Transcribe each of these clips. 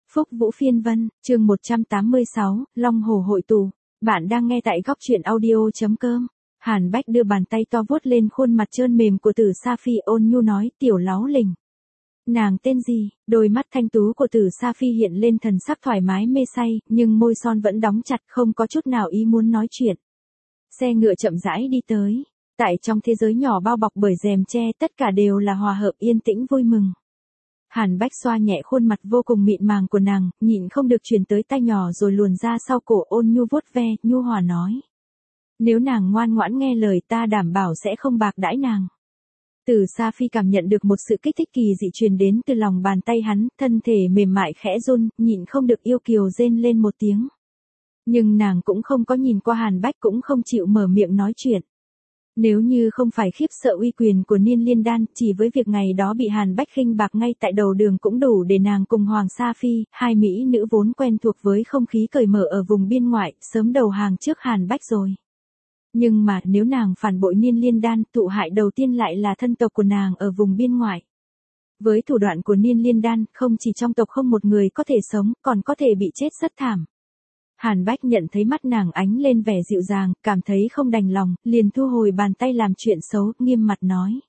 Phúc Vũ Phiên Vân, chương 186, Long Hồ hội tụ. Bạn đang nghe tại góc truyện audio.com. Hàn Bách đưa bàn tay to vuốt lên khuôn mặt trơn mềm của Tử Sa Phi, ôn nhu nói, tiểu láu lình. Nàng tên gì? Đôi mắt thanh tú của Tử Sa Phi hiện lên thần sắc thoải mái mê say, nhưng môi son vẫn đóng chặt, không có chút nào ý muốn nói chuyện. Xe ngựa chậm rãi đi tới. Tại trong thế giới nhỏ bao bọc bởi rèm tre, tất cả đều là hòa hợp yên tĩnh vui mừng. Hàn Bách xoa nhẹ khuôn mặt vô cùng mịn màng của nàng, nhịn không được truyền tới tai nhỏ rồi luồn ra sau cổ, ôn nhu vuốt ve, nhu hòa nói. Nếu nàng ngoan ngoãn nghe lời, ta đảm bảo sẽ không bạc đãi nàng. Tử Sa Phi cảm nhận được một sự kích thích kỳ dị truyền đến từ lòng bàn tay hắn, thân thể mềm mại khẽ run, nhịn không được yêu kiều rên lên một tiếng. Nhưng nàng cũng không có nhìn qua Hàn Bách, cũng không chịu mở miệng nói chuyện. Nếu như không phải khiếp sợ uy quyền của Niên Liên Đan, chỉ với việc ngày đó bị Hàn Bách khinh bạc ngay tại đầu đường cũng đủ để nàng cùng Hoàng Sa Phi, hai mỹ nữ vốn quen thuộc với không khí cởi mở ở vùng biên ngoại, sớm đầu hàng trước Hàn Bách rồi. Nhưng mà nếu nàng phản bội Niên Liên Đan, thụ hại đầu tiên lại là thân tộc của nàng ở vùng biên ngoại. Với thủ đoạn của Niên Liên Đan, không chỉ trong tộc không một người có thể sống, còn có thể bị chết rất thảm. Hàn Bách nhận thấy mắt nàng ánh lên vẻ dịu dàng, cảm thấy không đành lòng, liền thu hồi bàn tay làm chuyện xấu, nghiêm mặt nói.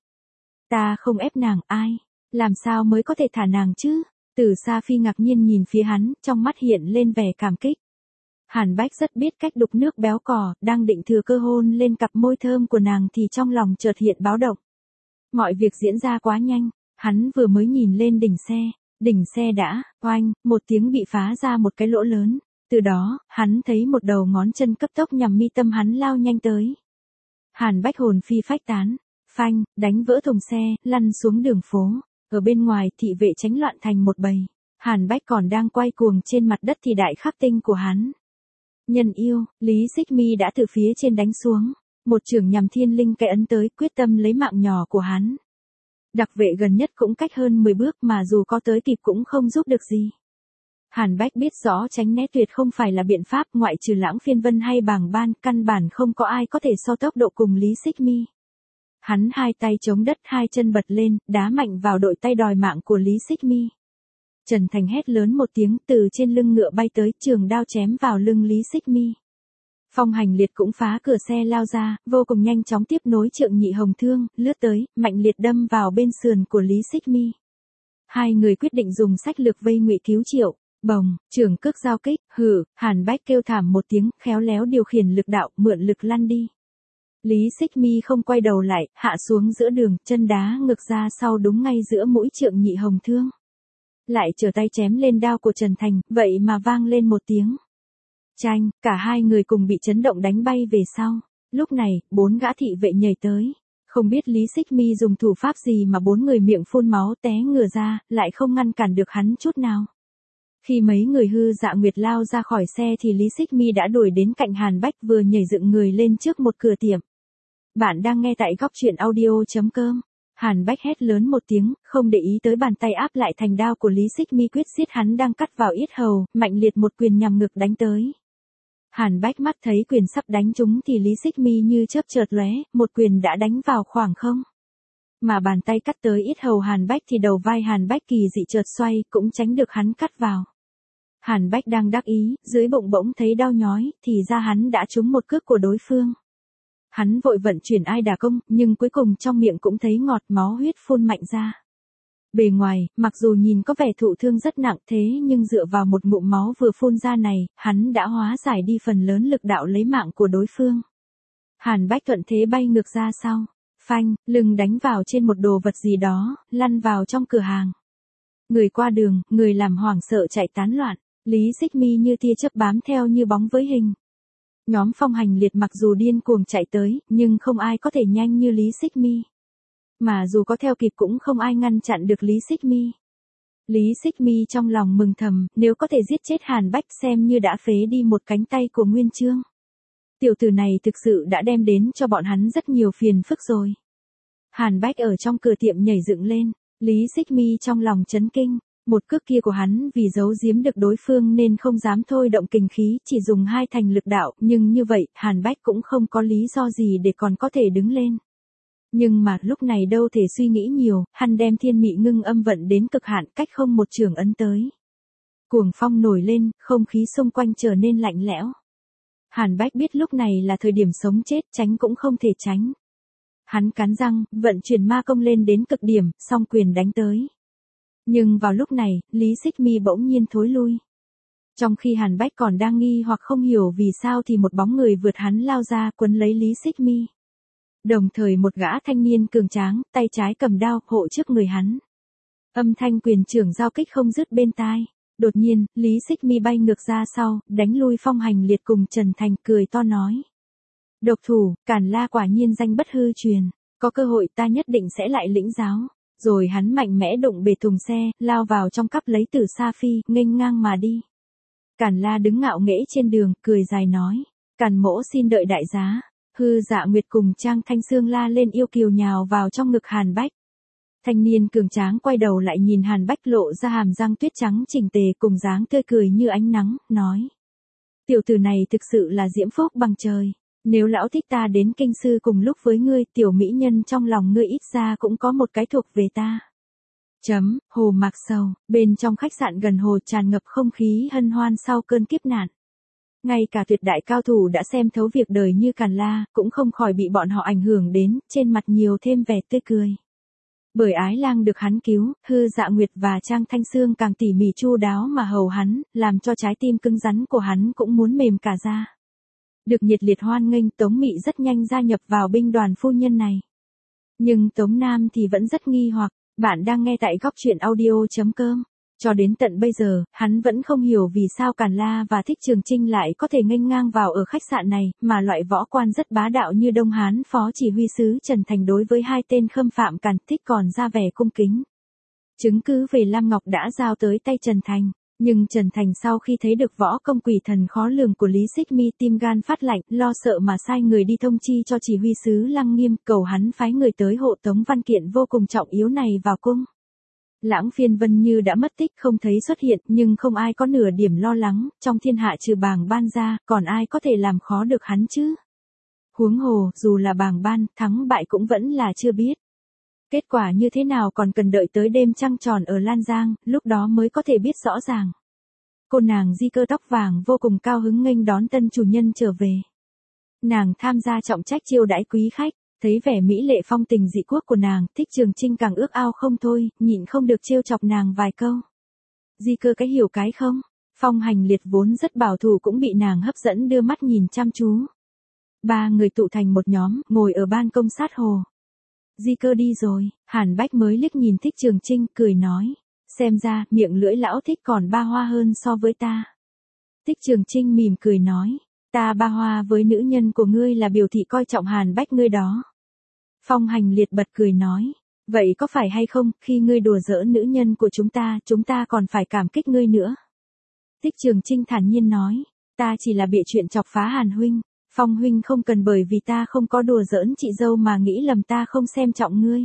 Ta không ép nàng, ai? Làm sao mới có thể thả nàng chứ? Tử Sa Phi ngạc nhiên nhìn phía hắn, trong mắt hiện lên vẻ cảm kích. Hàn Bách rất biết cách đục nước béo cò, đang định thừa cơ hôn lên cặp môi thơm của nàng thì trong lòng chợt hiện báo động. Mọi việc diễn ra quá nhanh, hắn vừa mới nhìn lên đỉnh xe đã, oanh, một tiếng bị phá ra một cái lỗ lớn. Từ đó, hắn thấy một đầu ngón chân cấp tốc nhằm mi tâm hắn lao nhanh tới. Hàn Bách hồn phi phách tán, phanh, đánh vỡ thùng xe, lăn xuống đường phố. Ở bên ngoài, thị vệ tránh loạn thành một bầy. Hàn Bách còn đang quay cuồng trên mặt đất thì đại khắc tinh của hắn. Nhân yêu, Lý Xích Mi đã từ phía trên đánh xuống. Một chưởng nhằm thiên linh cái ấn tới, quyết tâm lấy mạng nhỏ của hắn. Đặc vệ gần nhất cũng cách hơn 10 bước mà dù có tới kịp cũng không giúp được gì. Hàn Bách biết rõ tránh né tuyệt không phải là biện pháp, ngoại trừ Lãng Phiên Vân hay Bàng Ban, căn bản không có ai có thể so tốc độ cùng Lý Xích Mi. Hắn hai tay chống đất, hai chân bật lên, đá mạnh vào đội tay đòi mạng của Lý Xích Mi. Trần Thành hét lớn một tiếng, từ trên lưng ngựa bay tới, trường đao chém vào lưng Lý Xích Mi. Phong Hành Liệt cũng phá cửa xe lao ra, vô cùng nhanh chóng tiếp nối Trượng Nhị Hồng thương, lướt tới, mạnh liệt đâm vào bên sườn của Lý Xích Mi. Hai người quyết định dùng sách lược vây ngụy cứu Triệu. Bồng, trường cước giao kích, Hàn Bách kêu thảm một tiếng, khéo léo điều khiển lực đạo, mượn lực lăn đi. Lý Xích Mi không quay đầu lại, hạ xuống giữa đường, chân đá ngược ra sau đúng ngay giữa mũi Trượng Nhị Hồng thương. Lại trở tay chém lên đao của Trần Thành, vậy mà vang lên một tiếng. Chanh, cả hai người cùng bị chấn động đánh bay về sau. Lúc này, 4 gã thị vệ nhảy tới. Không biết Lý Xích Mi dùng thủ pháp gì mà 4 người miệng phun máu té ngửa ra, lại không ngăn cản được hắn chút nào. Khi mấy người hư dạ nguyệt lao ra khỏi xe thì Lý Xích Mi đã đuổi đến cạnh Hàn Bách, vừa nhảy dựng người lên trước một cửa tiệm. Bạn đang nghe tại góc truyện audio.com. Hàn Bách hét lớn một tiếng, không để ý tới bàn tay áp lại thành đao của Lý Xích Mi quyết siết hắn đang cắt vào yết hầu, mạnh liệt một quyền nhằm ngực đánh tới. Hàn Bách mắt thấy quyền sắp đánh trúng thì Lý Xích Mi như chớp chợt lóe, một quyền đã đánh vào khoảng không. Mà bàn tay cắt tới yết hầu Hàn Bách thì đầu vai Hàn Bách kỳ dị chợt xoay, cũng tránh được hắn cắt vào. Hàn Bách đang đắc ý, dưới bụng bỗng thấy đau nhói, thì ra hắn đã trúng một cước của đối phương. Hắn vội vận chuyển ai đà công, nhưng cuối cùng trong miệng cũng thấy ngọt, máu huyết phun mạnh ra. Bề ngoài, mặc dù nhìn có vẻ thụ thương rất nặng thế nhưng dựa vào một ngụm máu vừa phun ra này, hắn đã hóa giải đi phần lớn lực đạo lấy mạng của đối phương. Hàn Bách thuận thế bay ngược ra sau. Phanh, lưng đánh vào trên một đồ vật gì đó, lăn vào trong cửa hàng. Người qua đường, người làm hoảng sợ chạy tán loạn, Lý Xích Mi như tia chớp bám theo như bóng với hình. Nhóm Phong Hành Liệt mặc dù điên cuồng chạy tới, nhưng không ai có thể nhanh như Lý Xích Mi. Mà dù có theo kịp cũng không ai ngăn chặn được Lý Xích Mi. Lý Xích Mi trong lòng mừng thầm, nếu có thể giết chết Hàn Bách xem như đã phế đi một cánh tay của Nguyên Chương. Tiểu tử này thực sự đã đem đến cho bọn hắn rất nhiều phiền phức rồi. Hàn Bách ở trong cửa tiệm nhảy dựng lên, Lý Xích Mi trong lòng chấn kinh, một cước kia của hắn vì giấu giếm được đối phương nên không dám thôi động kình khí, chỉ dùng 2 thành lực đạo, nhưng như vậy, Hàn Bách cũng không có lý do gì để còn có thể đứng lên. Nhưng mà lúc này đâu thể suy nghĩ nhiều, hắn đem thiên mị ngưng âm vận đến cực hạn, cách không một chưởng ấn tới. Cuồng phong nổi lên, không khí xung quanh trở nên lạnh lẽo. Hàn Bách biết lúc này là thời điểm sống chết, tránh cũng không thể tránh. Hắn cắn răng, vận chuyển ma công lên đến cực điểm, song quyền đánh tới. Nhưng vào lúc này, Lý Xích Mi bỗng nhiên thối lui. Trong khi Hàn Bách còn đang nghi hoặc không hiểu vì sao thì một bóng người vượt hắn lao ra quấn lấy Lý Xích Mi. Đồng thời một gã thanh niên cường tráng, tay trái cầm đao, hộ trước người hắn. Âm thanh quyền trưởng giao kích không dứt bên tai. Đột nhiên, Lý Xích Mi bay ngược ra sau, đánh lui Phong Hành Liệt cùng Trần Thành, cười to nói. Độc thủ, Càn La quả nhiên danh bất hư truyền, có cơ hội ta nhất định sẽ lại lĩnh giáo. Rồi hắn mạnh mẽ đụng bể thùng xe, lao vào trong cắp lấy Tử Sa Phi, nghênh ngang mà đi. Càn La đứng ngạo nghễ trên đường, cười dài nói. Càn mỗ xin đợi đại giá. Hư Dạ Nguyệt cùng Trang Thanh Sương la lên yêu kiều nhào vào trong ngực Hàn Bách. Thanh niên cường tráng quay đầu lại nhìn Hàn Bách lộ ra hàm răng tuyết trắng chỉnh tề cùng dáng tươi cười như ánh nắng, nói. Tiểu tử này thực sự là diễm phúc bằng trời. Nếu lão thích ta đến kinh sư cùng lúc với ngươi, tiểu mỹ nhân trong lòng ngươi ít ra cũng có một cái thuộc về ta. Hồ Mạc Sầu, bên trong khách sạn gần hồ tràn ngập không khí hân hoan sau cơn kiếp nạn. Ngay cả tuyệt đại cao thủ đã xem thấu việc đời như Càn La, cũng không khỏi bị bọn họ ảnh hưởng đến, trên mặt nhiều thêm vẻ tươi cười. Bởi Ái Lang được hắn cứu, Hư Dạ Nguyệt và Trang Thanh Sương càng tỉ mỉ chu đáo mà hầu hắn, làm cho trái tim cứng rắn của hắn cũng muốn mềm cả ra. Được nhiệt liệt hoan nghênh, Tống Mị rất nhanh gia nhập vào binh đoàn phu nhân này. Nhưng Tống Nam thì vẫn rất nghi hoặc, bạn đang nghe tại góc truyện audio.com. Cho đến tận bây giờ, hắn vẫn không hiểu vì sao Càn La và Thích Trường Chinh lại có thể nghênh ngang vào ở khách sạn này, mà loại võ quan rất bá đạo như Đông Hán Phó Chỉ huy sứ Trần Thành đối với hai tên khâm phạm Càn Thích còn ra vẻ cung kính. Chứng cứ về Lam Ngọc đã giao tới tay Trần Thành, nhưng Trần Thành sau khi thấy được võ công quỷ thần khó lường của Lý Xích Mi tim gan phát lạnh, lo sợ mà sai người đi thông chi cho chỉ huy sứ Lăng Nghiêm, cầu hắn phái người tới hộ tống văn kiện vô cùng trọng yếu này vào cung. Lãng Phiên Vân Như đã mất tích không thấy xuất hiện, nhưng không ai có nửa điểm lo lắng, trong thiên hạ trừ Bàng Ban ra, còn ai có thể làm khó được hắn chứ? Huống hồ, dù là Bàng Ban, thắng bại cũng vẫn là chưa biết. Kết quả như thế nào còn cần đợi tới đêm trăng tròn ở Lan Giang, lúc đó mới có thể biết rõ ràng. Cô nàng Di Cơ tóc vàng vô cùng cao hứng nghênh đón tân chủ nhân trở về. Nàng tham gia trọng trách chiêu đãi quý khách. Thấy vẻ mỹ lệ phong tình dị quốc của nàng, Thích Trường Chinh càng ước ao không thôi, nhịn không được trêu chọc nàng vài câu. Di Cơ cái hiểu cái không? Phong Hành Liệt vốn rất bảo thủ cũng bị nàng hấp dẫn đưa mắt nhìn chăm chú. Ba người tụ thành một nhóm, ngồi ở ban công sát hồ. Di Cơ đi rồi, Hàn Bách mới liếc nhìn Thích Trường Chinh, cười nói. Xem ra, miệng lưỡi lão Thích còn ba hoa hơn so với ta. Thích Trường Chinh mỉm cười nói. Ta ba hoa với nữ nhân của ngươi là biểu thị coi trọng Hàn Bách ngươi đó. Phong Hành Liệt bật cười nói, vậy có phải hay không, khi ngươi đùa giỡn nữ nhân của chúng ta còn phải cảm kích ngươi nữa. Thích Trường Chinh thản nhiên nói, ta chỉ là bịa chuyện chọc phá Hàn huynh, Phong huynh không cần bởi vì ta không có đùa giỡn chị dâu mà nghĩ lầm ta không xem trọng ngươi.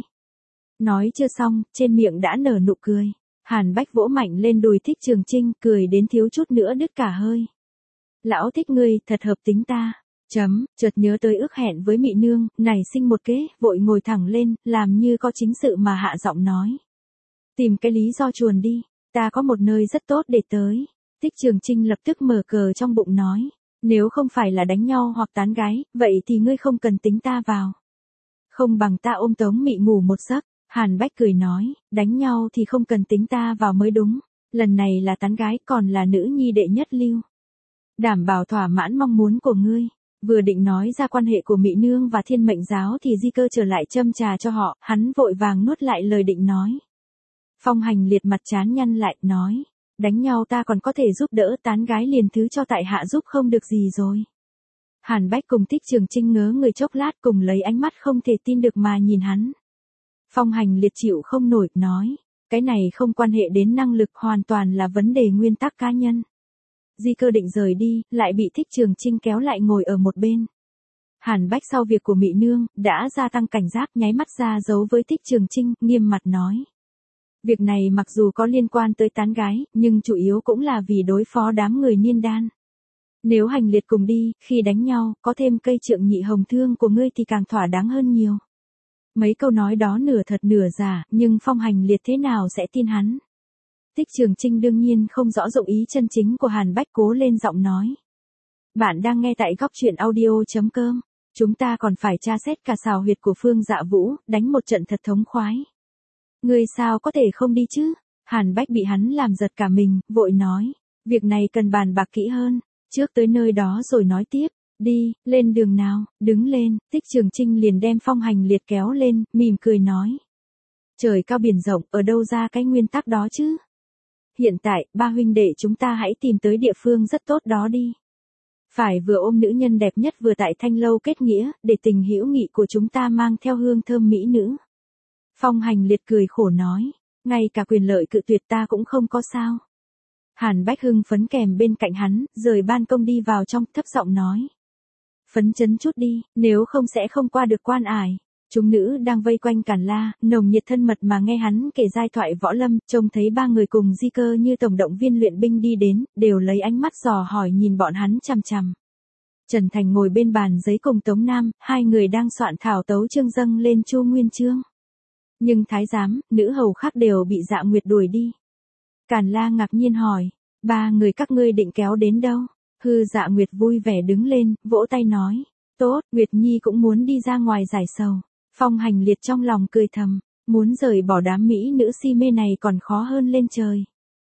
Nói chưa xong, trên miệng đã nở nụ cười, Hàn Bách vỗ mạnh lên đùi Thích Trường Chinh, cười đến thiếu chút nữa đứt cả hơi. Lão Thích ngươi, thật hợp tính ta. Chợt nhớ tới ước hẹn với Mị Nương, nảy sinh một kế, vội ngồi thẳng lên, làm như có chính sự mà hạ giọng nói. Tìm cái lý do chuồn đi, ta có một nơi rất tốt để tới. Thích Trường Chinh lập tức mở cờ trong bụng nói, nếu không phải là đánh nhau hoặc tán gái, vậy thì ngươi không cần tính ta vào. Không bằng ta ôm Tống Mị ngủ một giấc. Hàn Bách cười nói, đánh nhau thì không cần tính ta vào mới đúng, lần này là tán gái còn là nữ nhi đệ nhất lưu. Đảm bảo thỏa mãn mong muốn của ngươi. Vừa định nói ra quan hệ của Mị Nương và Thiên Mệnh Giáo thì Di Cơ trở lại châm trà cho họ, hắn vội vàng nuốt lại lời định nói. Phong Hành Liệt mặt trán nhăn lại, nói, đánh nhau ta còn có thể giúp đỡ, tán gái liền thứ cho tại hạ giúp không được gì rồi. Hàn Bách cùng Thích Trường Chinh ngớ người chốc lát cùng lấy ánh mắt không thể tin được mà nhìn hắn. Phong Hành Liệt chịu không nổi, nói, cái này không quan hệ đến năng lực, hoàn toàn là vấn đề nguyên tắc cá nhân. Di Cơ định rời đi, lại bị Thích Trường Chinh kéo lại ngồi ở một bên. Hàn Bách sau việc của Mị Nương, đã gia tăng cảnh giác, nháy mắt ra dấu với Thích Trường Chinh, nghiêm mặt nói. Việc này mặc dù có liên quan tới tán gái, nhưng chủ yếu cũng là vì đối phó đám người Niên Đan. Nếu Hành Liệt cùng đi, khi đánh nhau, có thêm cây trượng nhị hồng thương của ngươi thì càng thỏa đáng hơn nhiều. Mấy câu nói đó nửa thật nửa giả, nhưng Phong Hành Liệt thế nào sẽ tin hắn? Tích Trường Trinh đương nhiên không rõ dụng ý chân chính của Hàn Bách, cố lên giọng nói. Bạn đang nghe tại góc truyện audio.com. Chúng ta còn phải tra xét cả xào huyệt của Phương Dạ Vũ, đánh một trận thật thống khoái. Ngươi sao có thể không đi chứ? Hàn Bách bị hắn làm giật cả mình, vội nói. Việc này cần bàn bạc kỹ hơn. Trước tới nơi đó rồi nói tiếp. Đi, lên đường nào, đứng lên. Tích Trường Trinh liền đem Phong Hành Liệt kéo lên, mỉm cười nói. Trời cao biển rộng, ở đâu ra cái nguyên tắc đó chứ? Hiện tại, ba huynh đệ chúng ta hãy tìm tới địa phương rất tốt đó đi. Phải vừa ôm nữ nhân đẹp nhất vừa tại Thanh Lâu kết nghĩa, để tình hữu nghị của chúng ta mang theo hương thơm mỹ nữ. Phong Hành Liệt cười khổ nói, ngay cả quyền lợi cự tuyệt ta cũng không có sao. Hàn Bách hưng phấn kèm bên cạnh hắn, rời ban công đi vào trong, thấp giọng nói. Phấn chấn chút đi, nếu không sẽ không qua được quan ải. Chúng nữ đang vây quanh Càn La, nồng nhiệt thân mật mà nghe hắn kể giai thoại võ lâm, trông thấy ba người cùng Di Cơ như tổng động viên luyện binh đi đến, đều lấy ánh mắt dò hỏi nhìn bọn hắn chằm chằm. Trần Thành ngồi bên bàn giấy cùng Tống Nam, hai người đang soạn thảo tấu chương dâng lên Chu Nguyên Chương. Nhưng thái giám, nữ hầu khác đều bị Dạ Nguyệt đuổi đi. Càn La ngạc nhiên hỏi, ba người các ngươi định kéo đến đâu? Hư Dạ Nguyệt vui vẻ đứng lên, vỗ tay nói, tốt, Nguyệt Nhi cũng muốn đi ra ngoài giải sầu. Phong Hành Liệt trong lòng cười thầm, muốn rời bỏ đám mỹ nữ si mê này còn khó hơn lên trời.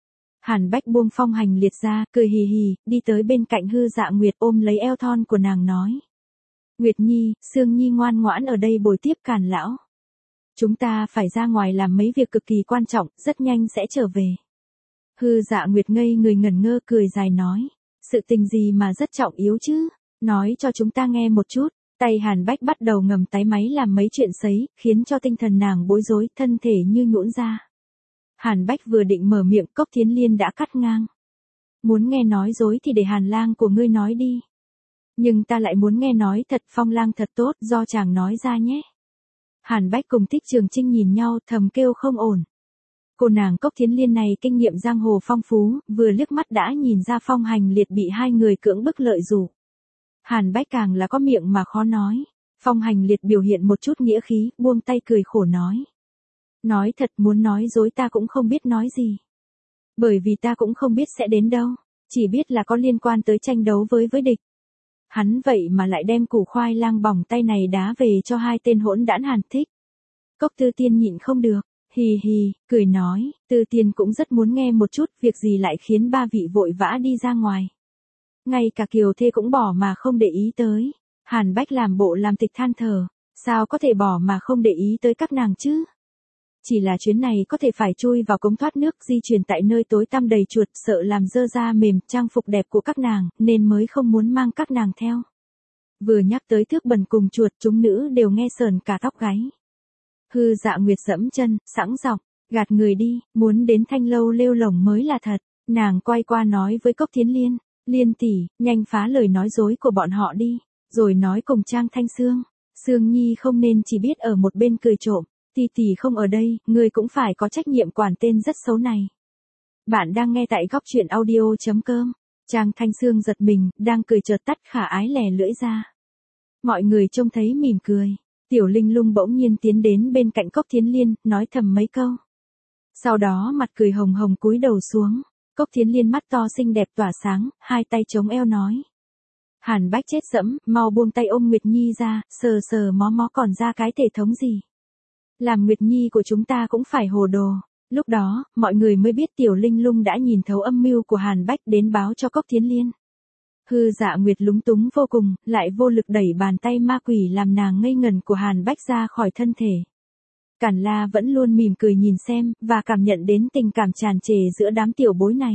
Hàn Bách buông Phong Hành Liệt ra, cười hì hì, đi tới bên cạnh Hư Dạ Nguyệt ôm lấy eo thon của nàng nói. Nguyệt Nhi, Sương Nhi ngoan ngoãn ở đây bồi tiếp Càn lão. Chúng ta phải ra ngoài làm mấy việc cực kỳ quan trọng, rất nhanh sẽ trở về. Hư Dạ Nguyệt ngây người ngẩn ngơ cười dài nói, sự tình gì mà rất trọng yếu chứ, nói cho chúng ta nghe một chút. Tay Hàn Bách bắt đầu ngầm tái máy làm mấy chuyện sấy, khiến cho tinh thần nàng bối rối, thân thể như nhũn ra. Hàn Bách vừa định mở miệng, Cốc Thiến Liên đã cắt ngang. Muốn nghe nói dối thì để Hàn lang của ngươi nói đi. Nhưng ta lại muốn nghe nói thật, Phong lang thật tốt, do chàng nói ra nhé. Hàn Bách cùng Tích Trường Trinh nhìn nhau, thầm kêu không ổn. Cô nàng Cốc Thiến Liên này kinh nghiệm giang hồ phong phú, vừa liếc mắt đã nhìn ra Phong Hành Liệt bị hai người cưỡng bức lợi dụng. Hàn Bách càng là có miệng mà khó nói. Phong Hành Liệt biểu hiện một chút nghĩa khí, buông tay cười khổ nói. Nói thật, muốn nói dối ta cũng không biết nói gì. Bởi vì ta cũng không biết sẽ đến đâu, chỉ biết là có liên quan tới tranh đấu với địch. Hắn vậy mà lại đem củ khoai lang bỏng tay này đá về cho hai tên hỗn đản Hàn Thích. Cốc Tư Tiên nhịn không được, hì hì, cười nói, Tư Tiên cũng rất muốn nghe một chút, việc gì lại khiến ba vị vội vã đi ra ngoài. Ngay cả Kiều Thê cũng bỏ mà không để ý tới. Hàn Bách làm bộ làm tịch than thở, sao có thể bỏ mà không để ý tới các nàng chứ? Chỉ là chuyến này có thể phải chui vào cống thoát nước, di chuyển tại nơi tối tăm đầy chuột, sợ làm dơ da mềm, trang phục đẹp của các nàng, nên mới không muốn mang các nàng theo. Vừa nhắc tới thước bẩn cùng chuột, chúng nữ đều nghe sờn cả tóc gáy. Hư Dạ Nguyệt dẫm chân, sẵn giọng, gạt người đi, muốn đến Thanh Lâu lêu lổng mới là thật. Nàng quay qua nói với Cốc Thiến Liên, Liên tỷ, nhanh phá lời nói dối của bọn họ đi, rồi nói cùng Trang Thanh Sương. Sương Nhi không nên chỉ biết ở một bên cười trộm, tỷ tỷ không ở đây, ngươi cũng phải có trách nhiệm quản tên rất xấu này. Bạn đang nghe tại góc truyện audio.com. Trang Thanh Sương giật mình, đang cười chợt tắt khả ái lè lưỡi ra. Mọi người trông thấy mỉm cười. Tiểu Linh Lung bỗng nhiên tiến đến bên cạnh Cốc Thiến Liên, nói thầm mấy câu. Sau đó mặt cười hồng hồng cúi đầu xuống. Cốc Thiến Liên mắt to xinh đẹp tỏa sáng, hai tay chống eo nói. Hàn Bách chết dẫm, mau buông tay ôm Nguyệt Nhi ra, sờ sờ mó mó còn ra cái thể thống gì. Làm Nguyệt Nhi của chúng ta cũng phải hồ đồ. Lúc đó, mọi người mới biết Tiểu Linh Lung đã nhìn thấu âm mưu của Hàn Bách đến báo cho Cốc Thiến Liên. Hư Dạ Nguyệt lúng túng vô cùng, lại vô lực đẩy bàn tay ma quỷ làm nàng ngây ngần của Hàn Bách ra khỏi thân thể. Càn La vẫn luôn mỉm cười nhìn xem, và cảm nhận đến tình cảm tràn trề giữa đám tiểu bối này.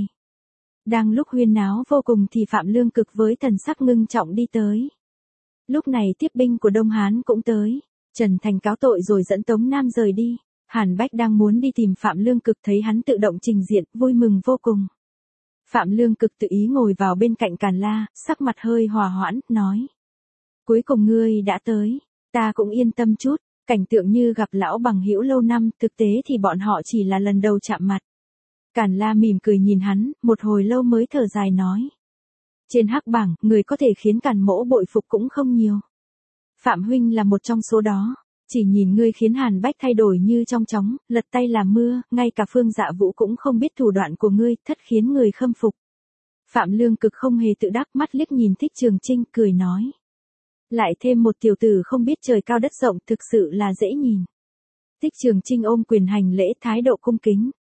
Đang lúc huyên náo vô cùng thì Phạm Lương Cực với thần sắc ngưng trọng đi tới. Lúc này tiếp binh của Đông Hán cũng tới. Trần Thành cáo tội rồi dẫn Tống Nam rời đi. Hàn Bách đang muốn đi tìm Phạm Lương Cực, thấy hắn tự động trình diện, vui mừng vô cùng. Phạm Lương Cực tự ý ngồi vào bên cạnh Càn La, sắc mặt hơi hòa hoãn, nói. Cuối cùng ngươi đã tới, ta cũng yên tâm chút, cảnh tượng như gặp lão bằng hữu lâu năm, thực tế thì bọn họ chỉ là lần đầu chạm mặt. Càn La mỉm cười nhìn hắn, một hồi lâu mới thở dài nói. Trên hắc bảng, người có thể khiến Càn mỗ bội phục cũng không nhiều. Phạm huynh là một trong số đó. Chỉ nhìn ngươi khiến Hàn Bách thay đổi như trong chóng, lật tay làm mưa, ngay cả Phương Dạ Vũ cũng không biết thủ đoạn của ngươi, thất khiến người khâm phục. Phạm Lương Cực không hề tự đắc, mắt liếc nhìn Thích Trường Trinh, cười nói. Lại thêm một tiểu tử không biết trời cao đất rộng, thực sự là dễ nhìn. Thích Trường Trinh ôm quyền hành lễ, thái độ cung kính.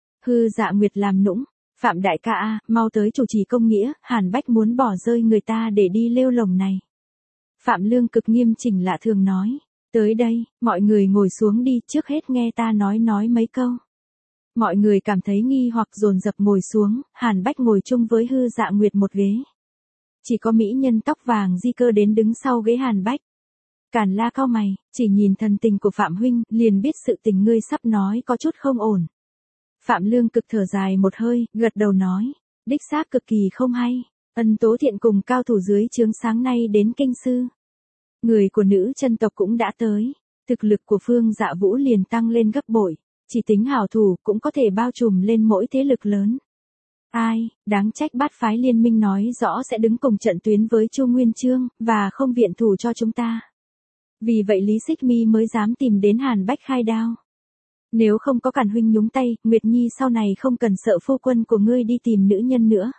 Hư Dạ Nguyệt làm nũng. Phạm đại ca a, mau tới chủ trì công nghĩa, Hàn Bách muốn bỏ rơi người ta để đi lêu lồng này. Phạm Lương Cực nghiêm chỉnh lạ thường nói. Tới đây, mọi người ngồi xuống đi, trước hết nghe ta nói mấy câu. Mọi người cảm thấy nghi hoặc dồn dập ngồi xuống, Hàn Bách ngồi chung với Hư Dạ Nguyệt một ghế. Chỉ có mỹ nhân tóc vàng Di Cơ đến đứng sau ghế Hàn Bách. Càn La cau mày, chỉ nhìn thần tình của Phạm huynh, liền biết sự tình ngươi sắp nói có chút không ổn. Phạm Lương Cực thở dài một hơi, gật đầu nói, đích xác cực kỳ không hay. Ân Tố Thiện cùng cao thủ dưới trướng sáng nay đến kinh sư. Người của nữ chân tộc cũng đã tới, thực lực của Phương Dạ Vũ liền tăng lên gấp bội, chỉ tính hảo thủ cũng có thể bao trùm lên mỗi thế lực lớn. Ai, đáng trách Bát phái liên minh nói rõ sẽ đứng cùng trận tuyến với Chu Nguyên Chương, và không viện thủ cho chúng ta. Vì vậy Lý Xích Mi mới dám tìm đến Hàn Bách khai đao. Nếu không có Càn huynh nhúng tay, Nguyệt Nhi sau này không cần sợ phu quân của ngươi đi tìm nữ nhân nữa.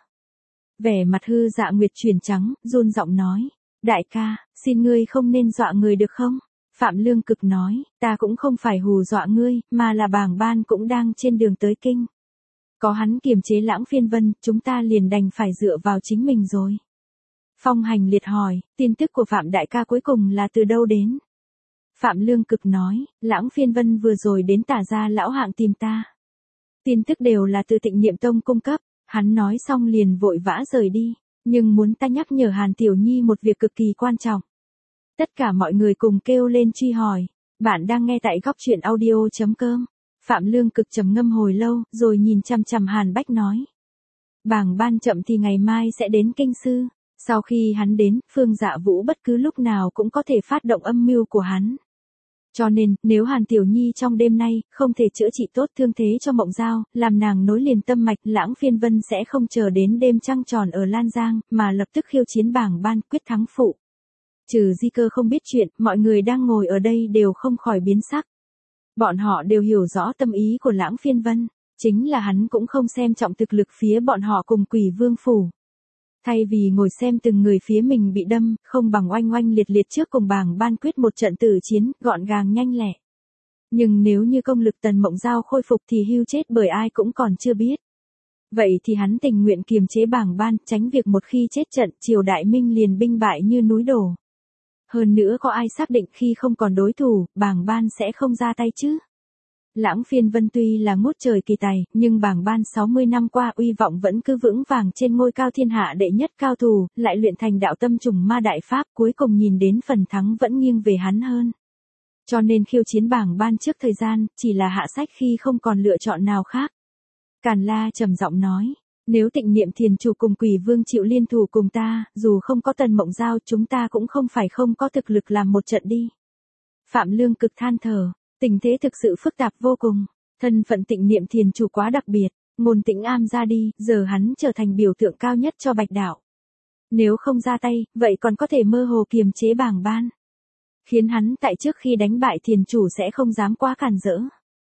Vẻ mặt Hư Dạ Nguyệt chuyển trắng, run giọng nói. Đại ca, xin ngươi không nên dọa người được không? Phạm Lương Cực nói, ta cũng không phải hù dọa ngươi, mà là Bàng Ban cũng đang trên đường tới kinh. Có hắn kiềm chế Lãng Phiên Vân, chúng ta liền đành phải dựa vào chính mình rồi. Phong Hành Liệt hỏi, tin tức của Phạm đại ca cuối cùng là từ đâu đến? Phạm Lương Cực nói, Lãng Phiên Vân vừa rồi đến Tả gia lão hạng tìm ta. Tin tức đều là từ Tịnh Niệm Tông cung cấp, hắn nói xong liền vội vã rời đi, nhưng muốn ta nhắc nhở Hàn Tiểu Nhi một việc cực kỳ quan trọng. Tất cả mọi người cùng kêu lên truy hỏi, bạn đang nghe tại góc truyện audio.com. Phạm Lương Cực trầm ngâm hồi lâu, rồi nhìn chằm chằm Hàn Bách nói. Bàng Ban chậm thì ngày mai sẽ đến kinh sư, sau khi hắn đến, Phương Dạ Vũ bất cứ lúc nào cũng có thể phát động âm mưu của hắn. Cho nên, nếu Hàn Tiểu Nhi trong đêm nay, không thể chữa trị tốt thương thế cho Mộng Giao, làm nàng nối liền tâm mạch, Lãng Phiên Vân sẽ không chờ đến đêm trăng tròn ở Lan Giang, mà lập tức khiêu chiến Bàng Ban, quyết thắng phụ. Trừ Di Cơ không biết chuyện, mọi người đang ngồi ở đây đều không khỏi biến sắc. Bọn họ đều hiểu rõ tâm ý của Lãng Phiên Vân, chính là hắn cũng không xem trọng thực lực phía bọn họ cùng Quỷ Vương phủ. Thay vì ngồi xem từng người phía mình bị đâm, không bằng oanh oanh liệt liệt trước cùng Bàng Ban quyết một trận tử chiến, gọn gàng nhanh lẹ. Nhưng nếu như công lực Tần Mộng Giao khôi phục thì hưu chết bởi ai cũng còn chưa biết. Vậy thì hắn tình nguyện kiềm chế Bàng Ban, tránh việc một khi chết trận, triều đại minh liền binh bại như núi đổ. Hơn nữa có ai xác định khi không còn đối thủ, Bàng Ban sẽ không ra tay chứ? Lãng Phiên Vân tuy là ngút trời kỳ tài, nhưng Bàng Ban 60 năm qua uy vọng vẫn cứ vững vàng trên ngôi cao thiên hạ đệ nhất cao thủ, lại luyện thành đạo tâm trùng ma đại pháp, cuối cùng nhìn đến phần thắng vẫn nghiêng về hắn hơn. Cho nên khiêu chiến Bàng Ban trước thời gian, chỉ là hạ sách khi không còn lựa chọn nào khác. Càn La trầm giọng nói, nếu Tịnh Niệm Thiền chủ cùng Quỷ Vương chịu liên thủ cùng ta, dù không có Tần Mộng Giao chúng ta cũng không phải không có thực lực làm một trận đi. Phạm Lương Cực than thở. Tình thế thực sự phức tạp vô cùng, thân phận Tịnh Niệm Thiền chủ quá đặc biệt, Ngôn Tĩnh Am ra đi, giờ hắn trở thành biểu tượng cao nhất cho Bạch đạo. Nếu không ra tay, vậy còn có thể mơ hồ kiềm chế Bàng Ban. Khiến hắn tại trước khi đánh bại Thiền chủ sẽ không dám quá cản rỡ.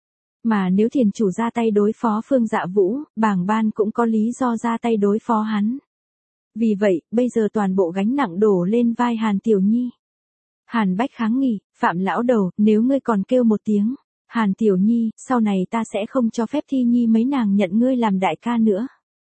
Mà nếu Thiền chủ ra tay đối phó Phương Dạ Vũ, Bàng Ban cũng có lý do ra tay đối phó hắn. Vì vậy, bây giờ toàn bộ gánh nặng đổ lên vai Hàn Tiểu Nhi. Hàn Bách kháng nghị, Phạm lão đầu, nếu ngươi còn kêu một tiếng, Hàn Tiểu Nhi, sau này ta sẽ không cho phép Thi Nhi mấy nàng nhận ngươi làm đại ca nữa.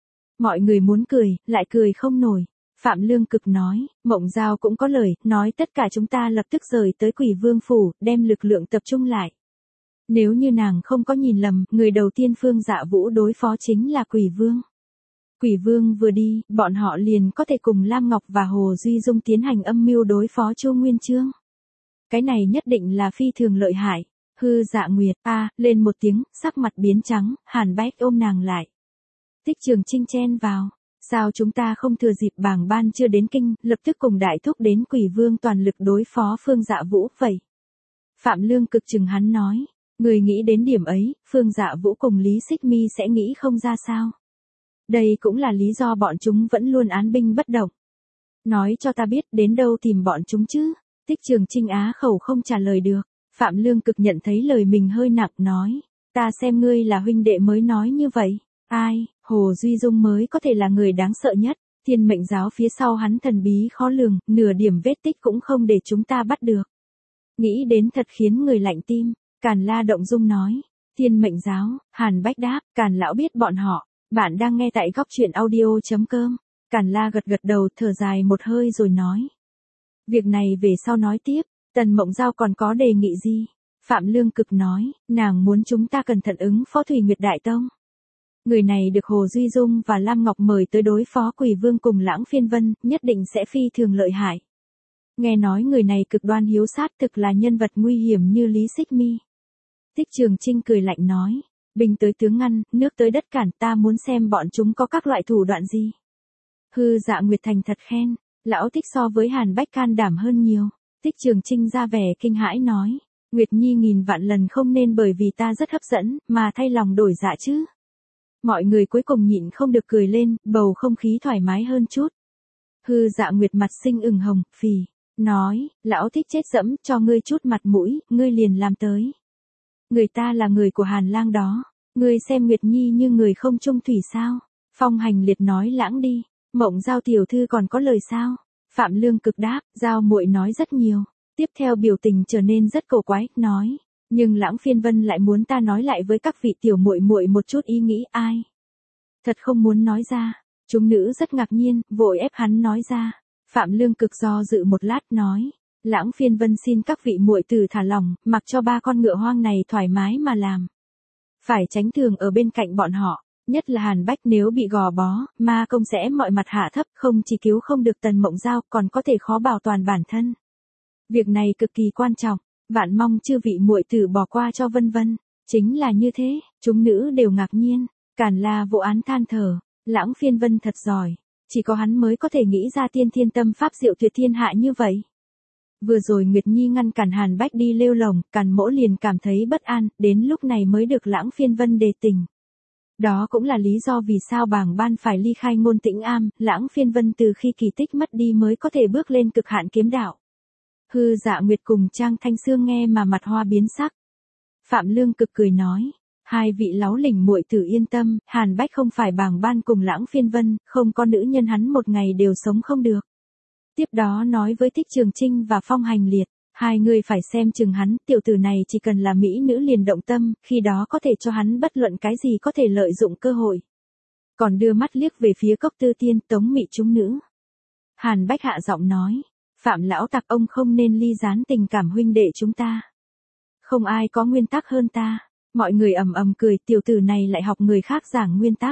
Mọi người muốn cười, lại cười không nổi. Phạm Lương Cực nói, Mộng Giao cũng có lời, nói tất cả chúng ta lập tức rời tới Quỷ Vương phủ, đem lực lượng tập trung lại. Nếu như nàng không có nhìn lầm, người đầu tiên Phương Dạ Vũ đối phó chính là Quỷ Vương. Quỷ Vương vừa đi, bọn họ liền có thể cùng Lam Ngọc và Hồ Duy Dung tiến hành âm mưu đối phó Chu Nguyên Chương. Cái này nhất định là phi thường lợi hại. Hư Dạ Nguyệt, lên một tiếng, sắc mặt biến trắng, Hàn Bách ôm nàng lại. Thích Trường Trinh chen vào. Sao chúng ta không thừa dịp Bàng Ban chưa đến kinh, lập tức cùng đại thúc đến Quỷ Vương toàn lực đối phó Phương Dạ Vũ vậy? Phạm Lương Cực chừng hắn nói, người nghĩ đến điểm ấy, Phương Dạ Vũ cùng Lý Xích Mi sẽ nghĩ không ra sao? Đây cũng là lý do bọn chúng vẫn luôn án binh bất động. Nói cho ta biết đến đâu tìm bọn chúng chứ? Thích Trường Trinh á khẩu không trả lời được. Phạm Lương Cực nhận thấy lời mình hơi nặng nói. Ta xem ngươi là huynh đệ mới nói như vậy. Ai, Hồ Duy Dung mới có thể là người đáng sợ nhất. Thiên mệnh giáo phía sau hắn thần bí khó lường, nửa điểm vết tích cũng không để chúng ta bắt được. Nghĩ đến thật khiến người lạnh tim. Càn La động dung nói. Thiên mệnh giáo, Hàn Bách đáp, Càn lão biết bọn họ. Bạn đang nghe tại góc truyện audio.com. Càn La gật gật đầu thở dài một hơi rồi nói. Việc này về sau nói tiếp, Tần Mộng Giao còn có đề nghị gì? Phạm Lương Cực nói, nàng muốn chúng ta cẩn thận ứng phó Thủy Nguyệt Đại Tông. Người này được Hồ Duy Dung và Lam Ngọc mời tới đối phó Quỷ Vương cùng Lãng Phiên Vân, nhất định sẽ phi thường lợi hại. Nghe nói người này cực đoan hiếu sát, thực là nhân vật nguy hiểm như Lý Xích Mi. Tích Trường Trinh cười lạnh nói, binh tới tướng ngăn, nước tới đất cản, ta muốn xem bọn chúng có các loại thủ đoạn gì. Hư Dạ Nguyệt thành thật khen, lão Tích so với Hàn Bách can đảm hơn nhiều. Tích Trường Trinh ra vẻ kinh hãi nói, Nguyệt Nhi nghìn vạn lần không nên bởi vì ta rất hấp dẫn, mà thay lòng đổi dạ chứ. Mọi người cuối cùng nhịn không được cười lên, bầu không khí thoải mái hơn chút. Hư Dạ Nguyệt mặt xinh ửng hồng, phì, nói, lão Thích chết dẫm, cho ngươi chút mặt mũi, ngươi liền làm tới. Người ta là người của Hàn Lang đó, ngươi xem Nguyệt Nhi như người không trung thủy sao. Phong Hành Liệt nói lãng đi, Mộng Giao tiểu thư còn có lời sao? Phạm Lương Cực đáp, Giao muội nói rất nhiều. Tiếp theo biểu tình trở nên rất cổ quái, nói, nhưng Lãng Phiên Vân lại muốn ta nói lại với các vị tiểu muội muội một chút ý nghĩ ai. Thật không muốn nói ra, chúng nữ rất ngạc nhiên, vội ép hắn nói ra. Phạm Lương Cực do dự một lát nói, Lãng Phiên Vân xin các vị muội tử thả lỏng, mặc cho ba con ngựa hoang này thoải mái mà làm. Phải tránh thường ở bên cạnh bọn họ. Nhất là Hàn Bách nếu bị gò bó, ma công sẽ mọi mặt hạ thấp, không chỉ cứu không được Tần Mộng Giao, còn có thể khó bảo toàn bản thân. Việc này cực kỳ quan trọng, vạn mong chư vị muội tử bỏ qua cho Vân Vân. Chính là như thế, chúng nữ đều ngạc nhiên. Càn La vô án than thở, Lãng Phiên Vân thật giỏi, chỉ có hắn mới có thể nghĩ ra tiên thiên tâm pháp diệu tuyệt thiên hạ như vậy. Vừa rồi Nguyệt Nhi ngăn cản Hàn Bách đi lêu lồng, Càn Mỗ liền cảm thấy bất an, đến lúc này mới được Lãng Phiên Vân đề tỉnh. Đó cũng là lý do vì sao Bàng Ban phải ly khai Ngôn Tĩnh Am, Lãng Phiên Vân từ khi kỳ tích mất đi mới có thể bước lên cực hạn kiếm đạo. Hư Dạ Nguyệt cùng Trang Thanh Sương nghe mà mặt hoa biến sắc. Phạm Lương Cực cười nói, hai vị láu lỉnh muội tử yên tâm, Hàn Bách không phải Bàng Ban cùng Lãng Phiên Vân, không có nữ nhân hắn một ngày đều sống không được. Tiếp đó nói với Tích Trường Trinh và Phong Hành Liệt, hai người phải xem chừng hắn, tiểu tử này chỉ cần là mỹ nữ liền động tâm, khi đó có thể cho hắn bất luận cái gì có thể lợi dụng cơ hội. Còn đưa mắt liếc về phía Cốc Tư Tiên, Tống Mị chúng nữ. Hàn Bách hạ giọng nói, Phạm lão tặc ông không nên ly gián tình cảm huynh đệ chúng ta. Không ai có nguyên tắc hơn ta. Mọi người ầm ầm cười, tiểu tử này lại học người khác giảng nguyên tắc.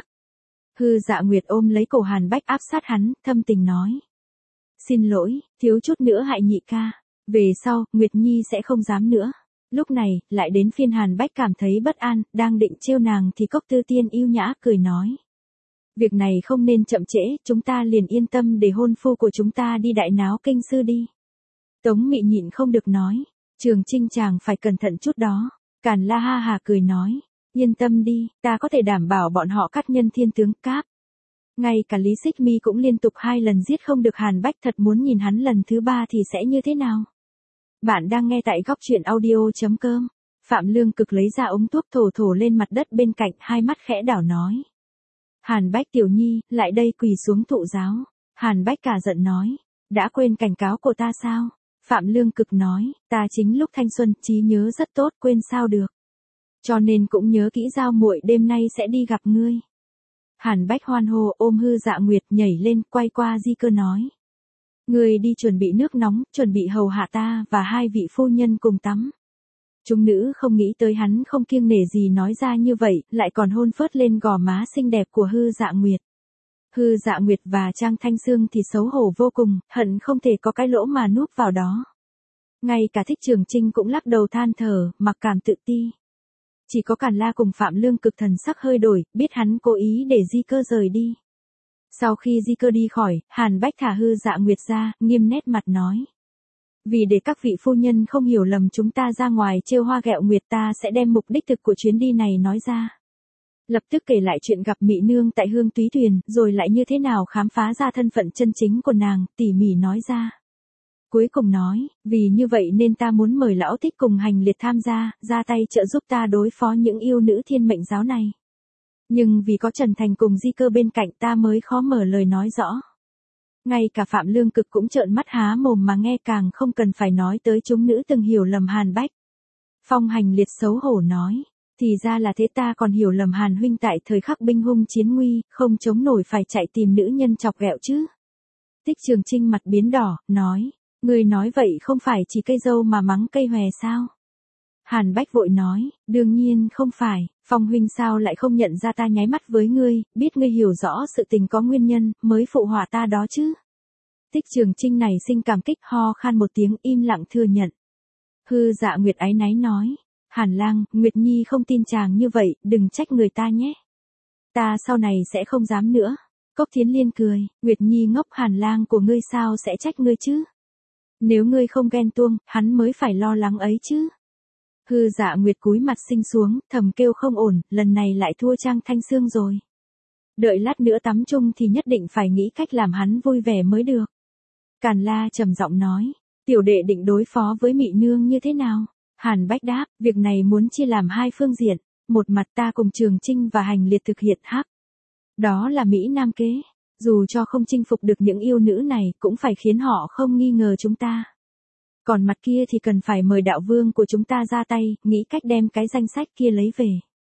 Hư Dạ Nguyệt ôm lấy cổ Hàn Bách áp sát hắn, thâm tình nói. Xin lỗi, thiếu chút nữa hại nhị ca. Về sau, Nguyệt Nhi sẽ không dám nữa. Lúc này, lại đến phiên Hàn Bách cảm thấy bất an, đang định trêu nàng thì Cốc Tư Tiên yêu nhã cười nói. Việc này không nên chậm trễ, chúng ta liền yên tâm để hôn phu của chúng ta đi đại náo kinh sư đi. Tống Mị nhịn không được nói, Trường Trinh chàng phải cẩn thận chút đó. Càn La ha hà cười nói, yên tâm đi, ta có thể đảm bảo bọn họ cắt nhân thiên tướng cáp. Ngay cả Lý Xích Mi cũng liên tục 2 lần giết không được Hàn Bách, thật muốn nhìn hắn lần thứ 3 thì sẽ như thế nào. Bạn đang nghe tại góc truyện audio.com. Phạm Lương Cực lấy ra ống thuốc thổ thổ lên mặt đất bên cạnh, hai mắt khẽ đảo nói. Hàn Bách tiểu nhi, lại đây quỳ xuống thụ giáo. Hàn Bách cả giận nói, đã quên cảnh cáo của ta sao? Phạm Lương Cực nói, ta chính lúc thanh xuân, trí nhớ rất tốt, quên sao được. Cho nên cũng nhớ kỹ Giao muội đêm nay sẽ đi gặp ngươi. Hàn Bách hoan hô ôm Hư Dạ Nguyệt nhảy lên, quay qua Di Cơ nói. Ngươi đi chuẩn bị nước nóng, chuẩn bị hầu hạ ta và 2 vị phu nhân cùng tắm. Chúng nữ không nghĩ tới hắn không kiêng nể gì nói ra như vậy, lại còn hôn phớt lên gò má xinh đẹp của Hư Dạ Nguyệt. Hư Dạ Nguyệt và Trang Thanh Sương thì xấu hổ vô cùng, hận không thể có cái lỗ mà núp vào đó. Ngay cả Thích Trường Trinh cũng lắc đầu than thở, mặc cảm tự ti. Chỉ có Càn La cùng Phạm Lương Cực thần sắc hơi đổi, biết hắn cố ý để Di Cơ rời đi. Sau khi Di Cơ đi khỏi, Hàn Bách thả Hư Dạ Nguyệt ra, nghiêm nét mặt nói. Vì để các vị phu nhân không hiểu lầm chúng ta ra ngoài trêu hoa ghẹo nguyệt, ta sẽ đem mục đích thực của chuyến đi này nói ra. Lập tức kể lại chuyện gặp Mị Nương tại Hương Túy Thuyền, rồi lại như thế nào khám phá ra thân phận chân chính của nàng, tỉ mỉ nói ra. Cuối cùng nói, vì như vậy nên ta muốn mời lão thích cùng hành liệt tham gia, ra tay trợ giúp ta đối phó những yêu nữ thiên mệnh giáo này. Nhưng vì có Trần Thành cùng Di Cơ bên cạnh ta mới khó mở lời nói rõ. Ngay cả Phạm Lương Cực cũng trợn mắt há mồm mà nghe, càng không cần phải nói tới chúng nữ từng hiểu lầm Hàn Bách. Phong hành liệt xấu hổ nói, thì ra là thế, ta còn hiểu lầm Hàn huynh tại thời khắc binh hung chiến nguy, không chống nổi phải chạy tìm nữ nhân chọc ghẹo chứ. Tích Trường Trinh mặt biến đỏ, nói, ngươi nói vậy không phải chỉ cây dâu mà mắng cây hòe sao? Hàn Bách vội nói, đương nhiên không phải, Phong huynh sao lại không nhận ra ta nháy mắt với ngươi, biết ngươi hiểu rõ sự tình có nguyên nhân, mới phụ họa ta đó chứ. Tích Trường Trinh này sinh cảm kích, ho khan một tiếng, im lặng thừa nhận. Hư Dạ Nguyệt áy náy nói, Hàn lang, Nguyệt Nhi không tin chàng như vậy, đừng trách người ta nhé. Ta sau này sẽ không dám nữa. Cốc Thiến Liên cười, Nguyệt Nhi ngốc, Hàn lang của ngươi sao sẽ trách ngươi chứ? Nếu ngươi không ghen tuông, hắn mới phải lo lắng ấy chứ. Hư Dạ Nguyệt cúi mặt xinh xuống, thầm kêu không ổn, lần này lại thua Trang Thanh Sương rồi. Đợi lát nữa tắm chung thì nhất định phải nghĩ cách làm hắn vui vẻ mới được. Càn La trầm giọng nói, tiểu đệ định đối phó với Mị Nương như thế nào? Hàn Bách đáp, việc này muốn chia làm hai phương diện, một mặt ta cùng Trường Trinh và hành liệt thực hiện hắc. Đó là Mỹ Nam kế, dù cho không chinh phục được những yêu nữ này, cũng phải khiến họ không nghi ngờ chúng ta. Còn mặt kia thì cần phải mời đạo vương của chúng ta ra tay, nghĩ cách đem cái danh sách kia lấy về.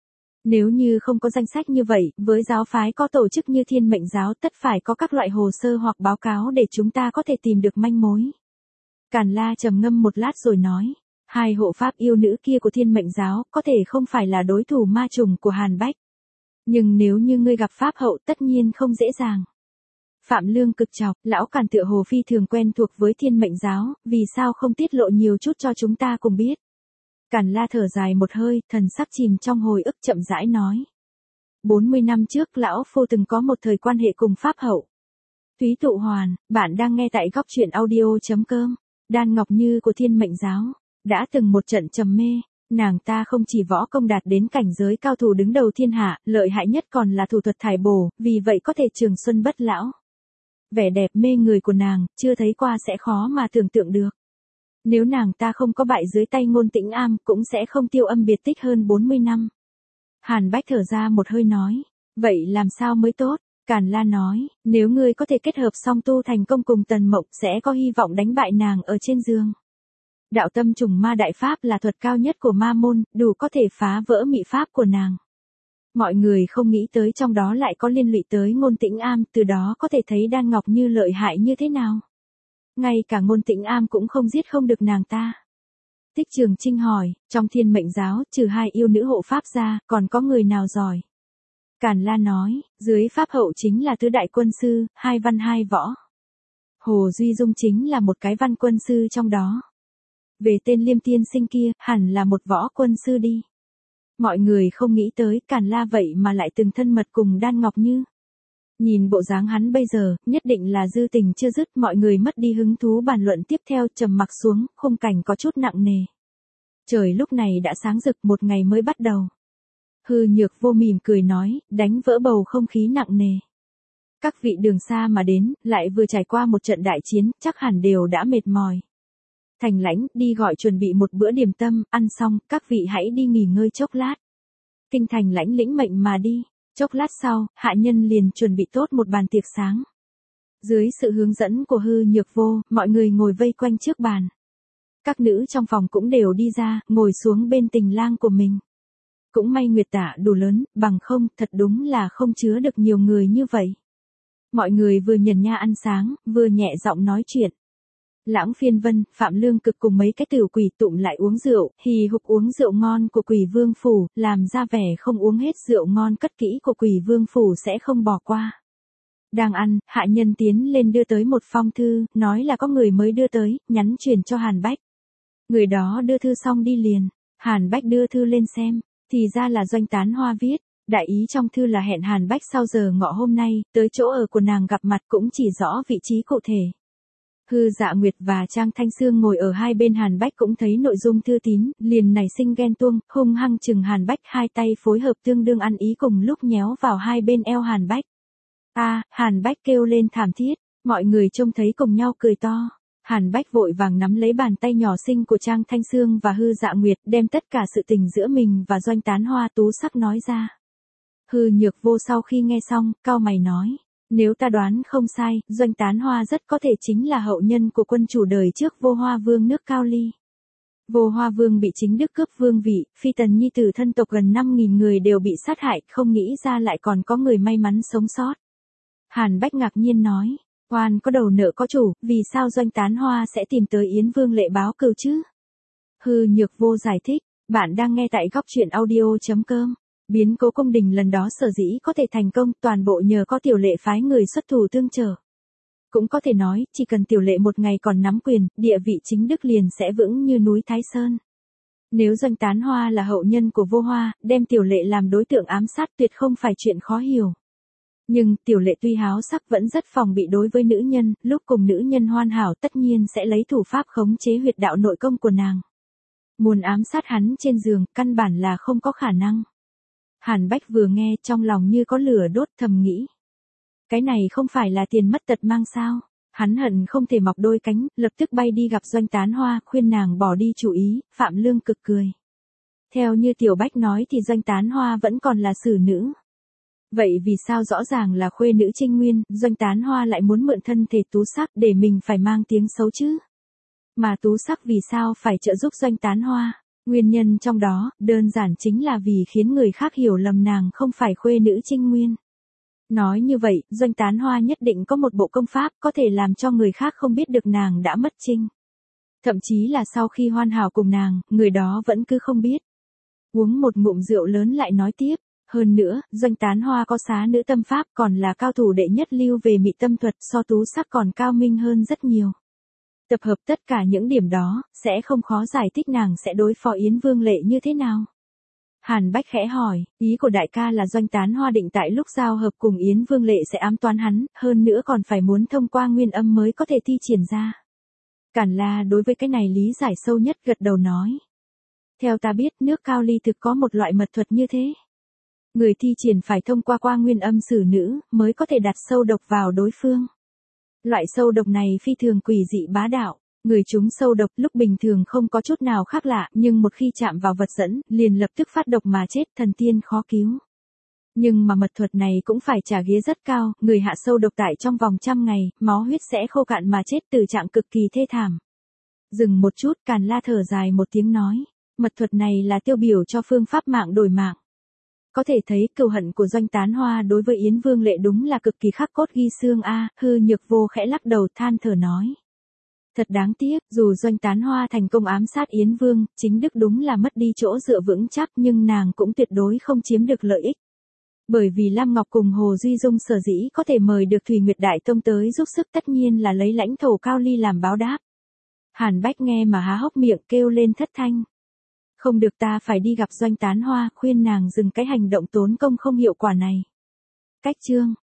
Nếu như không có danh sách như vậy, với giáo phái có tổ chức như Thiên Mệnh giáo tất phải có các loại hồ sơ hoặc báo cáo để chúng ta có thể tìm được manh mối. Càn La trầm ngâm một lát rồi nói, hai hộ pháp yêu nữ kia của Thiên Mệnh giáo có thể không phải là đối thủ ma trùng của Hàn Bách. Nhưng nếu như ngươi gặp pháp hậu tất nhiên không dễ dàng. Phạm Lương Cực chọc, lão Càn tựa hồ phi thường quen thuộc với Thiên Mệnh giáo, vì sao không tiết lộ nhiều chút cho chúng ta cùng biết. Càn La thở dài một hơi, thần sắc chìm trong hồi ức, chậm rãi nói. 40 năm trước lão phu từng có một thời quan hệ cùng pháp hậu. Thúy Tụ Hoàn, bạn đang nghe tại góc truyện audio.com. Đan Ngọc Như của Thiên Mệnh giáo, đã từng một trận trầm mê. Nàng ta không chỉ võ công đạt đến cảnh giới cao thủ đứng đầu thiên hạ, lợi hại nhất còn là thủ thuật thải bổ, vì vậy có thể trường xuân bất lão. Vẻ đẹp mê người của nàng, chưa thấy qua sẽ khó mà tưởng tượng được. Nếu nàng ta không có bại dưới tay Ngôn Tĩnh Am, cũng sẽ không tiêu âm biệt tích hơn 40 năm. Hàn Bách thở ra một hơi nói, vậy làm sao mới tốt? Càn La nói, nếu ngươi có thể kết hợp song tu thành công cùng Tần Mộng, sẽ có hy vọng đánh bại nàng ở trên giường. Đạo tâm trùng ma đại pháp là thuật cao nhất của ma môn, đủ có thể phá vỡ mị pháp của nàng. Mọi người không nghĩ tới trong đó lại có liên lụy tới Ngôn Tĩnh Am, từ đó có thể thấy Đan Ngọc Như lợi hại như thế nào. Ngay cả Ngôn Tĩnh Am cũng không giết không được nàng ta. Tích Trường Trinh hỏi, trong Thiên Mệnh giáo, trừ hai yêu nữ hộ pháp ra, còn có người nào giỏi? Càn La nói, dưới pháp hậu chính là tứ đại quân sư, hai văn hai võ. Hồ Duy Dung chính là một cái văn quân sư trong đó. Về tên Liêm tiên sinh kia, hẳn là một võ quân sư đi. Mọi người không nghĩ tới Càn La vậy mà lại từng thân mật cùng Đan Ngọc Như. Nhìn bộ dáng hắn bây giờ, nhất định là dư tình chưa dứt, mọi người mất đi hứng thú bàn luận tiếp theo, trầm mặc xuống, khung cảnh có chút nặng nề. Trời lúc này đã sáng rực, một ngày mới bắt đầu. Hư Nhược Vô mỉm cười nói, đánh vỡ bầu không khí nặng nề. Các vị đường xa mà đến, lại vừa trải qua một trận đại chiến, chắc hẳn đều đã mệt mỏi. Thành Lãnh, đi gọi chuẩn bị một bữa điểm tâm, ăn xong, các vị hãy đi nghỉ ngơi chốc lát. Kinh Thành Lãnh lĩnh mệnh mà đi. Chốc lát sau, hạ nhân liền chuẩn bị tốt một bàn tiệc sáng. Dưới sự hướng dẫn của Hư Nhược Vô, mọi người ngồi vây quanh trước bàn. Các nữ trong phòng cũng đều đi ra, ngồi xuống bên tình lang của mình. Cũng may Nguyệt Tả đủ lớn, bằng không, thật đúng là không chứa được nhiều người như vậy. Mọi người vừa nhần nha ăn sáng, vừa nhẹ giọng nói chuyện. Lãng Phiên Vân, Phạm Lương Cực cùng mấy cái tiểu quỷ tụm lại uống rượu, hì hục uống rượu ngon của Quỷ Vương phủ, làm ra vẻ không uống hết rượu ngon cất kỹ của Quỷ Vương phủ sẽ không bỏ qua. Đang ăn, hạ nhân tiến lên đưa tới một phong thư, nói là có người mới đưa tới, nhắn truyền cho Hàn Bách. Người đó đưa thư xong đi liền, Hàn Bách đưa thư lên xem, thì ra là Doanh Tán Hoa viết. Đại ý trong thư là hẹn Hàn Bách sau giờ ngọ hôm nay, tới chỗ ở của nàng gặp mặt, cũng chỉ rõ vị trí cụ thể. Hư Dạ Nguyệt và Trang Thanh Sương ngồi ở hai bên Hàn Bách cũng thấy nội dung thư tín, liền nảy sinh ghen tuông, hung hăng chừng Hàn Bách, hai tay phối hợp tương đương ăn ý cùng lúc nhéo vào hai bên eo Hàn Bách. Hàn Bách kêu lên thảm thiết, mọi người trông thấy cùng nhau cười to. Hàn Bách vội vàng nắm lấy bàn tay nhỏ xinh của Trang Thanh Sương và Hư Dạ Nguyệt, đem tất cả sự tình giữa mình và Doanh Tán Hoa Tú Sắc nói ra. Hư Nhược Vô sau khi nghe xong, cau mày nói, nếu ta đoán không sai, Doanh Tán Hoa rất có thể chính là hậu nhân của quân chủ đời trước Vô Hoa Vương nước Cao Ly. Vô Hoa Vương bị chính đức cướp vương vị, phi tần nhi tử thân tộc gần 5.000 người đều bị sát hại, không nghĩ ra lại còn có người may mắn sống sót. Hàn Bách ngạc nhiên nói, oan có đầu nợ có chủ, vì sao Doanh Tán Hoa sẽ tìm tới Yến Vương Lệ báo cừu chứ? Hư Nhược Vô giải thích, bạn đang nghe tại góc truyện audio.com. Biến cố cung đình lần đó sở dĩ có thể thành công toàn bộ nhờ có Tiểu Lệ phái người xuất thủ tương trợ. Cũng có thể nói, chỉ cần Tiểu Lệ một ngày còn nắm quyền, địa vị chính đức liền sẽ vững như núi Thái Sơn. Nếu Doanh Tán Hoa là hậu nhân của Vô Hoa, đem Tiểu Lệ làm đối tượng ám sát tuyệt không phải chuyện khó hiểu. Nhưng, Tiểu Lệ tuy háo sắc vẫn rất phòng bị đối với nữ nhân, lúc cùng nữ nhân hoàn hảo tất nhiên sẽ lấy thủ pháp khống chế huyệt đạo nội công của nàng. Muốn ám sát hắn trên giường, căn bản là không có khả năng. Hàn Bách vừa nghe trong lòng như có lửa đốt, thầm nghĩ. Cái này không phải là tiền mất tật mang sao? Hắn hận không thể mọc đôi cánh, lập tức bay đi gặp Doanh Tán Hoa, khuyên nàng bỏ đi chủ ý. Phạm Lương cực cười. Theo như Tiểu Bách nói thì Doanh Tán Hoa vẫn còn là xử nữ. Vậy vì sao rõ ràng là khuê nữ Trinh Nguyên, Doanh Tán Hoa lại muốn mượn thân thể Tú Sắc để mình phải mang tiếng xấu chứ? Mà Tú Sắc vì sao phải trợ giúp Doanh Tán Hoa? Nguyên nhân trong đó, đơn giản chính là vì khiến người khác hiểu lầm nàng không phải khuê nữ Trinh Nguyên. Nói như vậy, Doanh Tán Hoa nhất định có một bộ công pháp có thể làm cho người khác không biết được nàng đã mất trinh. Thậm chí là sau khi hoàn hảo cùng nàng, người đó vẫn cứ không biết. Uống một ngụm rượu lớn lại nói tiếp. Hơn nữa, Doanh Tán Hoa có xá nữ tâm pháp còn là cao thủ đệ nhất lưu về mị tâm thuật, so Tú Sắc còn cao minh hơn rất nhiều. Tập hợp tất cả những điểm đó, sẽ không khó giải thích nàng sẽ đối phó Yến Vương Lệ như thế nào. Hàn Bách khẽ hỏi, ý của đại ca là Doanh Tán Hoa định tại lúc giao hợp cùng Yến Vương Lệ sẽ ám toán hắn, hơn nữa còn phải muốn thông qua nguyên âm mới có thể thi triển ra. Cản La đối với cái này lý giải sâu nhất, gật đầu nói. Theo ta biết, nước Cao Ly thực có một loại mật thuật như thế. Người thi triển phải thông qua nguyên âm xử nữ, mới có thể đặt sâu độc vào đối phương. Loại sâu độc này phi thường quỷ dị bá đạo. Người trúng sâu độc lúc bình thường không có chút nào khác lạ, nhưng một khi chạm vào vật dẫn, liền lập tức phát độc mà chết, thần tiên khó cứu. Nhưng mà mật thuật này cũng phải trả ghế rất cao, người hạ sâu độc tại trong vòng 100 ngày, máu huyết sẽ khô cạn mà chết, từ trạng cực kỳ thê thảm. Dừng một chút, Càn La thở dài một tiếng nói, mật thuật này là tiêu biểu cho phương pháp mạng đổi mạng. Có thể thấy cừu hận của Doanh Tán Hoa đối với Yến Vương Lệ đúng là cực kỳ khắc cốt ghi xương a. Hư Nhược Vô khẽ lắc đầu than thở nói. Thật đáng tiếc, dù Doanh Tán Hoa thành công ám sát Yến Vương, chính đức đúng là mất đi chỗ dựa vững chắc, nhưng nàng cũng tuyệt đối không chiếm được lợi ích. Bởi vì Lam Ngọc cùng Hồ Duy Dung sở dĩ có thể mời được Thủy Nguyệt Đại Tông tới giúp sức tất nhiên là lấy lãnh thổ Cao Ly làm báo đáp. Hàn Bách nghe mà há hốc miệng kêu lên thất thanh. Không được, ta phải đi gặp Doanh Tán Hoa, khuyên nàng dừng cái hành động tốn công không hiệu quả này. Cách chương